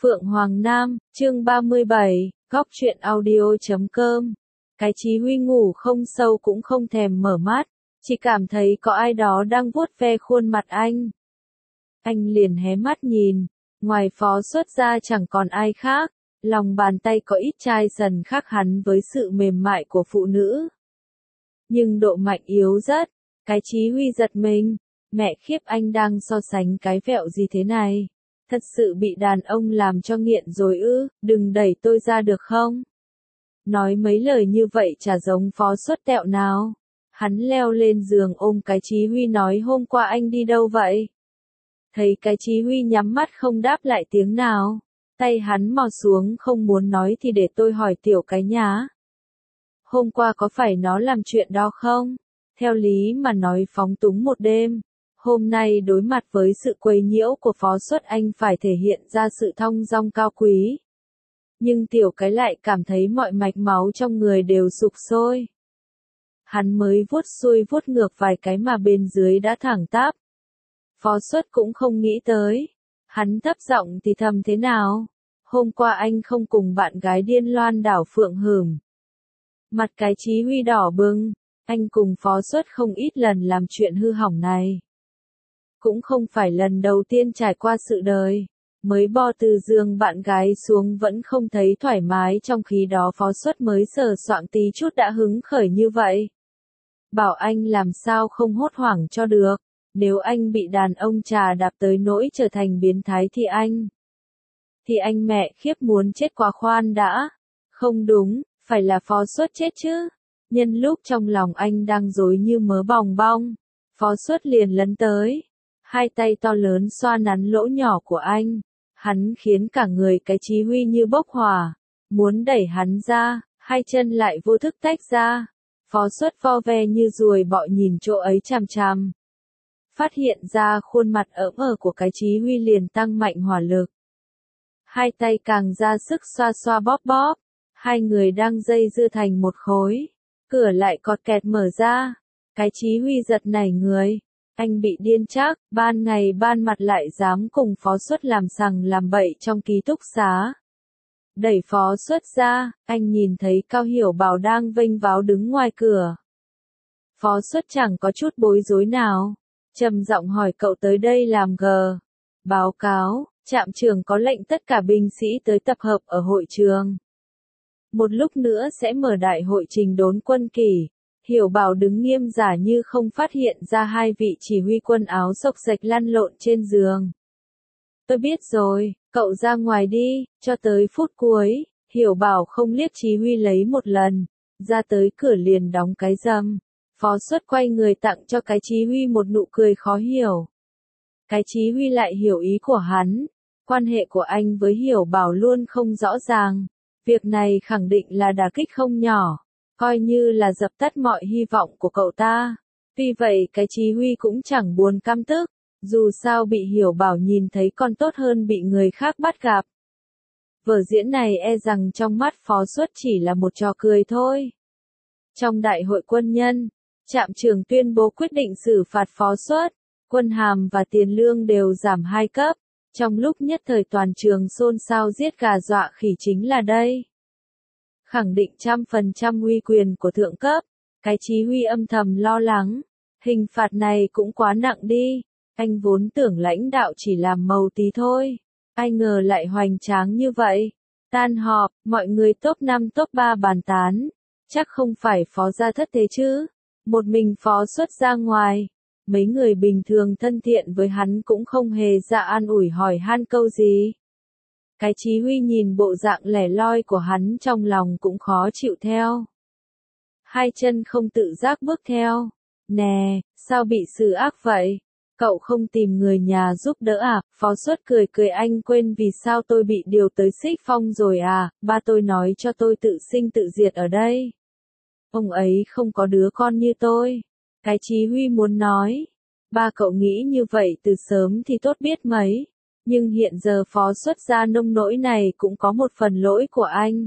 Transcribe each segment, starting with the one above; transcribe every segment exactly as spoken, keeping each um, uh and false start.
Phượng Hoàng Nam, chương ba mươi bảy, góc truyện audio chấm com. Cái Chí Huy ngủ không sâu cũng không thèm mở mắt, chỉ cảm thấy có ai đó đang vuốt ve khuôn mặt anh. Anh liền hé mắt nhìn, ngoài Phó Xuất ra chẳng còn ai khác, lòng bàn tay có ít chai sần khác hẳn với sự mềm mại của phụ nữ. Nhưng độ mạnh yếu rất, cái Chí Huy giật mình, mẹ khiếp, anh đang so sánh cái vẹo gì thế này? Thật sự bị đàn ông làm cho nghiện rồi ư, đừng đẩy tôi ra được không? Nói mấy lời như vậy chả giống Phó Xuất tẹo nào. Hắn leo lên giường ôm cái Chí Huy nói, hôm qua anh đi đâu vậy? Thấy cái Chí Huy nhắm mắt không đáp lại tiếng nào, tay hắn mò xuống không muốn nói thì để tôi hỏi tiểu cái nhá. Hôm qua có phải nó làm chuyện đó không? Theo lý mà nói phóng túng một đêm. Hôm nay đối mặt với sự quấy nhiễu của Phó Xuất, anh phải thể hiện ra sự thong dong cao quý. Nhưng tiểu cái lại cảm thấy mọi mạch máu trong người đều sục sôi. Hắn mới vuốt xuôi vuốt ngược vài cái mà bên dưới đã thẳng tắp. Phó Xuất cũng không nghĩ tới. Hắn thấp giọng thì thầm, thế nào? Hôm qua anh không cùng bạn gái điên loan đảo Phượng hửm. Mặt cái Chí Huy đỏ bừng. Anh cùng Phó Xuất không ít lần làm chuyện hư hỏng này. Cũng không phải lần đầu tiên trải qua sự đời. Mới bo từ giường bạn gái xuống vẫn không thấy thoải mái, trong khi đó Phó Xuất mới sờ soạng tí chút đã hứng khởi như vậy. Bảo anh làm sao không hốt hoảng cho được. Nếu anh bị đàn ông trà đạp tới nỗi trở thành biến thái thì anh... Thì anh mẹ khiếp muốn chết quá, khoan đã. Không đúng, phải là Phó Xuất chết chứ. Nhân lúc trong lòng anh đang rối như mớ bòng bong, Phó Xuất liền lấn tới. Hai tay to lớn xoa nắn lỗ nhỏ của anh. Hắn khiến cả người cái Chí Huy như bốc hỏa. Muốn đẩy hắn ra, hai chân lại vô thức tách ra. Phó Xuất vo ve như ruồi bọ nhìn chỗ ấy chằm chằm. Phát hiện ra khuôn mặt ỡm ờ của cái Chí Huy liền tăng mạnh hỏa lực. Hai tay càng ra sức xoa xoa bóp bóp. Hai người đang dây dưa thành một khối. Cửa lại cọt kẹt mở ra. Cái Chí Huy giật nảy người. Anh bị điên chắc, ban ngày ban mặt lại dám cùng Phó Xuất làm sằng làm bậy trong ký túc xá. Đẩy Phó Xuất ra, anh nhìn thấy Cao Hiểu Bảo đang vênh váo đứng ngoài cửa. Phó Xuất chẳng có chút bối rối nào. Trầm giọng hỏi, cậu tới đây làm gờ. Báo cáo, trạm trưởng có lệnh tất cả binh sĩ tới tập hợp ở hội trường. Một lúc nữa sẽ mở đại hội trình đốn quân kỷ. Hiểu Bảo đứng nghiêm giả như không phát hiện ra hai vị chỉ huy quân áo xộc xệch lăn lộn trên giường. Tôi biết rồi, cậu ra ngoài đi, cho tới phút cuối. Hiểu Bảo không liếc Chí Huy lấy một lần, ra tới cửa liền đóng cái rầm. Phó Xuất quay người tặng cho cái Chí Huy một nụ cười khó hiểu. Cái Chí Huy lại hiểu ý của hắn. Quan hệ của anh với Hiểu Bảo luôn không rõ ràng. Việc này khẳng định là đả kích không nhỏ. Coi như là dập tắt mọi hy vọng của cậu ta. Tuy vậy cái Chí Huy cũng chẳng buồn căm tức. Dù sao bị Hiểu Bảo nhìn thấy còn tốt hơn bị người khác bắt gặp. Vở diễn này e rằng trong mắt Phó Xuất chỉ là một trò cười thôi. Trong đại hội quân nhân, trạm trưởng tuyên bố quyết định xử phạt Phó Xuất. Quân hàm và tiền lương đều giảm hai cấp. Trong lúc nhất thời toàn trường xôn xao, giết gà dọa khỉ chính là đây. Khẳng định trăm phần trăm uy quyền của thượng cấp. Cái Chí Huy âm thầm lo lắng. Hình phạt này cũng quá nặng đi. Anh vốn tưởng lãnh đạo chỉ làm màu tí thôi. Ai ngờ lại hoành tráng như vậy. Tan họp, mọi người top năm top ba bàn tán. Chắc không phải Phó gia thất thế chứ. Một mình Phó Xuất ra ngoài. Mấy người bình thường thân thiện với hắn cũng không hề ra an ủi hỏi han câu gì. Cái Chí Huy nhìn bộ dạng lẻ loi của hắn trong lòng cũng khó chịu theo. Hai chân không tự giác bước theo. Nè, sao bị xử ác vậy? Cậu không tìm người nhà giúp đỡ à? Phó Xuất cười cười, anh quên vì sao tôi bị điều tới Xích Phong rồi à? Ba tôi nói cho tôi tự sinh tự diệt ở đây. Ông ấy không có đứa con như tôi. Cái Chí Huy muốn nói. Ba cậu nghĩ như vậy từ sớm thì tốt biết mấy. Nhưng hiện giờ Phó Xuất ra nông nỗi này cũng có một phần lỗi của anh.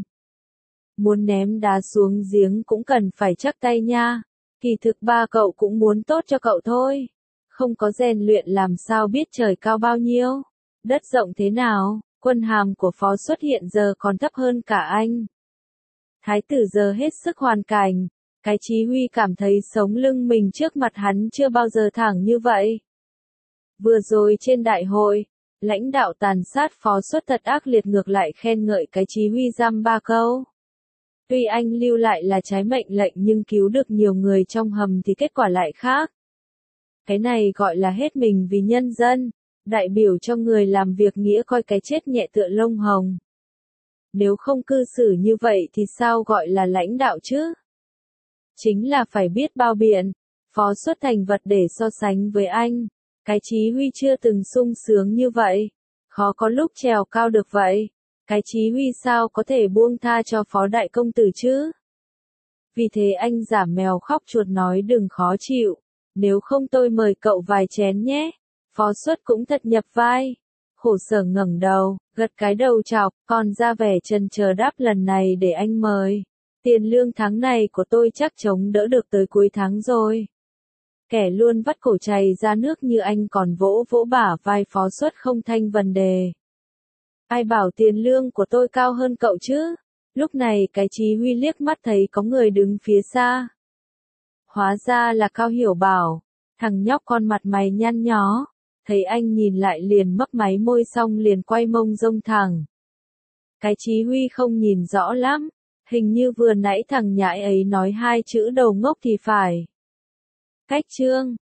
Muốn ném đá xuống giếng cũng cần phải chắc tay nha. Kỳ thực ba cậu cũng muốn tốt cho cậu thôi. Không có rèn luyện làm sao biết trời cao bao nhiêu, đất rộng thế nào. quân hàm của Phó Xuất hiện giờ còn thấp hơn cả anh. Thái tử giờ hết sức hoàn cảnh, cái Chí Huy cảm thấy sống lưng mình trước mặt hắn chưa bao giờ thẳng như vậy. Vừa rồi trên đại hội, lãnh đạo tàn sát Phó Xuất thật ác liệt ngược lại khen ngợi cái Chí Huy dăm ba câu. Tuy anh lưu lại là trái mệnh lệnh nhưng cứu được nhiều người trong hầm thì kết quả lại khác. Cái này gọi là hết mình vì nhân dân, đại biểu cho người làm việc nghĩa coi cái chết nhẹ tựa lông hồng. Nếu không cư xử như vậy thì sao gọi là lãnh đạo chứ? Chính là phải biết bao biện, Phó Xuất thành vật để so sánh với anh. Cái Chí Huy chưa từng sung sướng như vậy, khó có lúc trèo cao được vậy. Cái Chí Huy sao có thể buông tha cho Phó Đại Công Tử chứ? Vì thế anh giả mèo khóc chuột nói đừng khó chịu, nếu không tôi mời cậu vài chén nhé. Phó Xuất cũng thật nhập vai. Khổ sở ngẩng đầu, gật cái đầu chọc, còn ra vẻ chần chờ đáp lần này để anh mời. Tiền lương tháng này của tôi chắc chống đỡ được tới cuối tháng rồi. Kẻ luôn vắt cổ chày ra nước như anh còn vỗ vỗ bả vai Phó Xuất không thanh vấn đề. Ai bảo tiền lương của tôi cao hơn cậu chứ? Lúc này cái Chí Huy liếc mắt thấy có người đứng phía xa. Hóa ra là Cao Hiểu Bảo, thằng nhóc con mặt mày nhăn nhó. Thấy anh nhìn lại liền mấp máy môi xong liền quay mông rông thẳng. Cái Chí Huy không nhìn rõ lắm, hình như vừa nãy thằng nhãi ấy nói hai chữ đầu ngốc thì phải. Cách chương